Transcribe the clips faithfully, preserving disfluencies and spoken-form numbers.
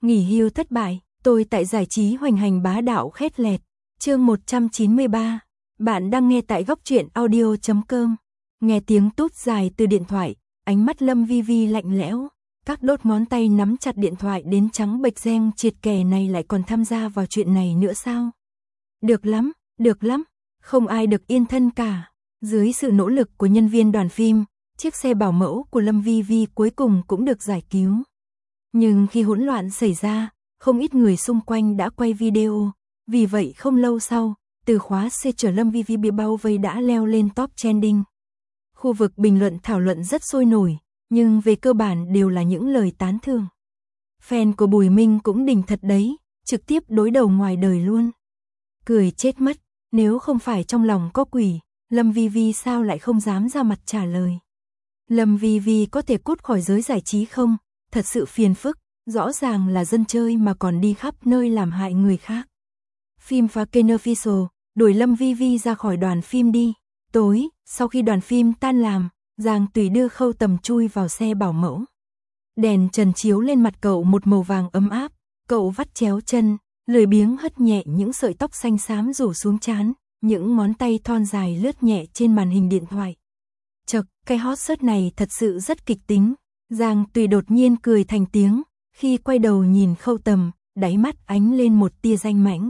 Nghỉ hưu thất bại, tôi tại giải trí hoành hành bá đạo khét lẹt. Chương một trăm chín mươi ba. Bạn đang nghe tại góc truyện audio chấm com. Nghe tiếng tút dài từ điện thoại, ánh mắt Lâm Vi Vi lạnh lẽo. Các đốt ngón tay nắm chặt điện thoại đến trắng bệch reng triệt kè này lại còn tham gia vào chuyện này nữa sao? Được lắm, được lắm, không ai được yên thân cả. Dưới sự nỗ lực của nhân viên đoàn phim, chiếc xe bảo mẫu của Lâm Vi Vi cuối cùng cũng được giải cứu. Nhưng khi hỗn loạn xảy ra, không ít người xung quanh đã quay video. Vì vậy không lâu sau, từ khóa C chở Lâm Vi Vi bị bao vây đã leo lên top trending. Khu vực bình luận thảo luận rất sôi nổi, nhưng về cơ bản đều là những lời tán thưởng. Fan của Bùi Minh cũng đỉnh thật đấy, trực tiếp đối đầu ngoài đời luôn. Cười chết mất, nếu không phải trong lòng có quỷ, Lâm Vi Vi sao lại không dám ra mặt trả lời. Lâm Vi Vi có thể cút khỏi giới giải trí không? Thật sự phiền phức, rõ ràng là dân chơi mà còn đi khắp nơi làm hại người khác. Phim phá kênh official, đuổi Lâm Vi Vi ra khỏi đoàn phim đi. Tối, sau khi đoàn phim tan làm, Giang Tùy đưa Khâu Tầm chui vào xe bảo mẫu. Đèn trần chiếu lên mặt cậu một màu vàng ấm áp, cậu vắt chéo chân, lười biếng hất nhẹ những sợi tóc xanh xám rủ xuống trán, những ngón tay thon dài lướt nhẹ trên màn hình điện thoại. Chậc, cái hot search này thật sự rất kịch tính. Giang Tùy đột nhiên cười thành tiếng, khi quay đầu nhìn Khâu Tầm, đáy mắt ánh lên một tia danh mãnh.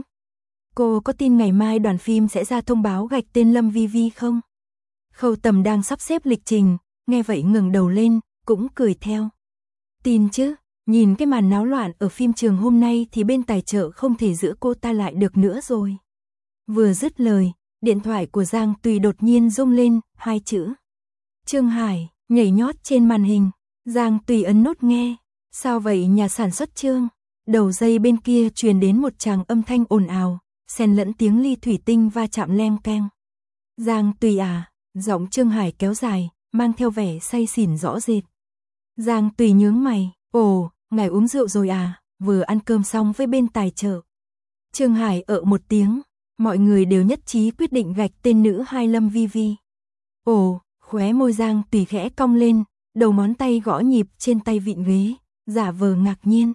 Cô có tin ngày mai đoàn phim sẽ ra thông báo gạch tên Lâm Vi Vi không? Khâu Tầm đang sắp xếp lịch trình, nghe vậy ngẩng đầu lên, cũng cười theo. Tin chứ, nhìn cái màn náo loạn ở phim trường hôm nay thì bên tài trợ không thể giữ cô ta lại được nữa rồi. Vừa dứt lời, điện thoại của Giang Tùy đột nhiên rung lên, hai chữ. Trương Hải, nhảy nhót trên màn hình. Giang Tùy ấn nút nghe. Sao vậy nhà sản xuất Trương? Đầu dây bên kia truyền đến một tràng âm thanh ồn ào, xen lẫn tiếng ly thủy tinh va chạm leng keng. Giang Tùy à, giọng Trương Hải kéo dài, mang theo vẻ say xỉn rõ rệt. Giang Tùy nhướng mày, ồ, ngài uống rượu rồi à, vừa ăn cơm xong với bên tài trợ. Trương Hải ợ một tiếng, mọi người đều nhất trí quyết định gạch tên nữ hai Lâm Vi Vi. Ồ, khóe môi Giang Tùy khẽ cong lên, đầu ngón tay gõ nhịp trên tay vịn ghế, giả vờ ngạc nhiên.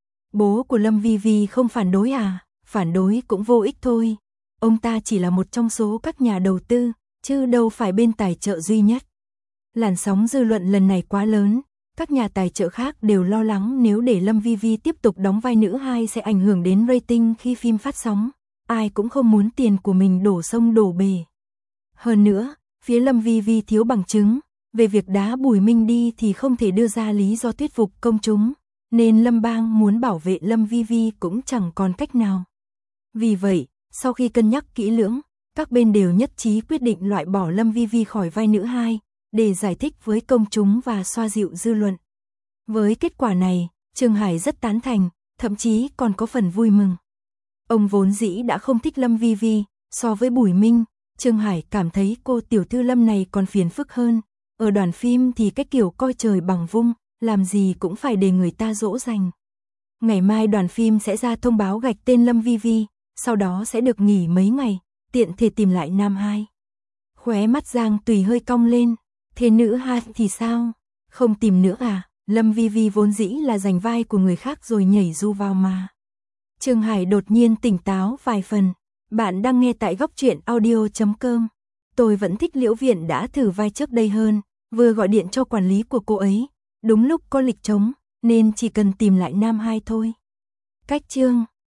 Bố của Lâm Vi Vi không phản đối à? Phản đối cũng vô ích thôi. Ông ta chỉ là một trong số các nhà đầu tư, chứ đâu phải bên tài trợ duy nhất. Làn sóng dư luận lần này quá lớn, các nhà tài trợ khác đều lo lắng nếu để Lâm Vi Vi tiếp tục đóng vai nữ hai sẽ ảnh hưởng đến rating khi phim phát sóng. Ai cũng không muốn tiền của mình đổ sông đổ bể. Hơn nữa, phía Lâm Vi Vi thiếu bằng chứng. Về việc đá Bùi Minh đi thì không thể đưa ra lý do thuyết phục công chúng, nên Lâm Bang muốn bảo vệ Lâm Vi Vi cũng chẳng còn cách nào. Vì vậy, sau khi cân nhắc kỹ lưỡng, các bên đều nhất trí quyết định loại bỏ Lâm Vi Vi khỏi vai nữ hai, để giải thích với công chúng và xoa dịu dư luận. Với kết quả này, Trương Hải rất tán thành, thậm chí còn có phần vui mừng. Ông vốn dĩ đã không thích Lâm Vi Vi, so với Bùi Minh, Trương Hải cảm thấy cô tiểu thư Lâm này còn phiền phức hơn. Ở đoàn phim thì cái kiểu coi trời bằng vung, làm gì cũng phải để người ta dỗ dành. Ngày mai đoàn phim sẽ ra thông báo gạch tên Lâm Vi Vi, sau đó sẽ được nghỉ mấy ngày, tiện thể tìm lại nam hai. Khóe mắt Giang Tùy hơi cong lên, thế nữ hai thì sao? Không tìm nữa à? Lâm Vi Vi vốn dĩ là giành vai của người khác rồi nhảy du vào mà. Trương Hải đột nhiên tỉnh táo vài phần. Bạn đang nghe tại góc truyện audio chấm com. Tôi vẫn thích Liễu Viện đã thử vai trước đây hơn, vừa gọi điện cho quản lý của cô ấy, đúng lúc có lịch trống, nên chỉ cần tìm lại nam hai thôi. Cách Trương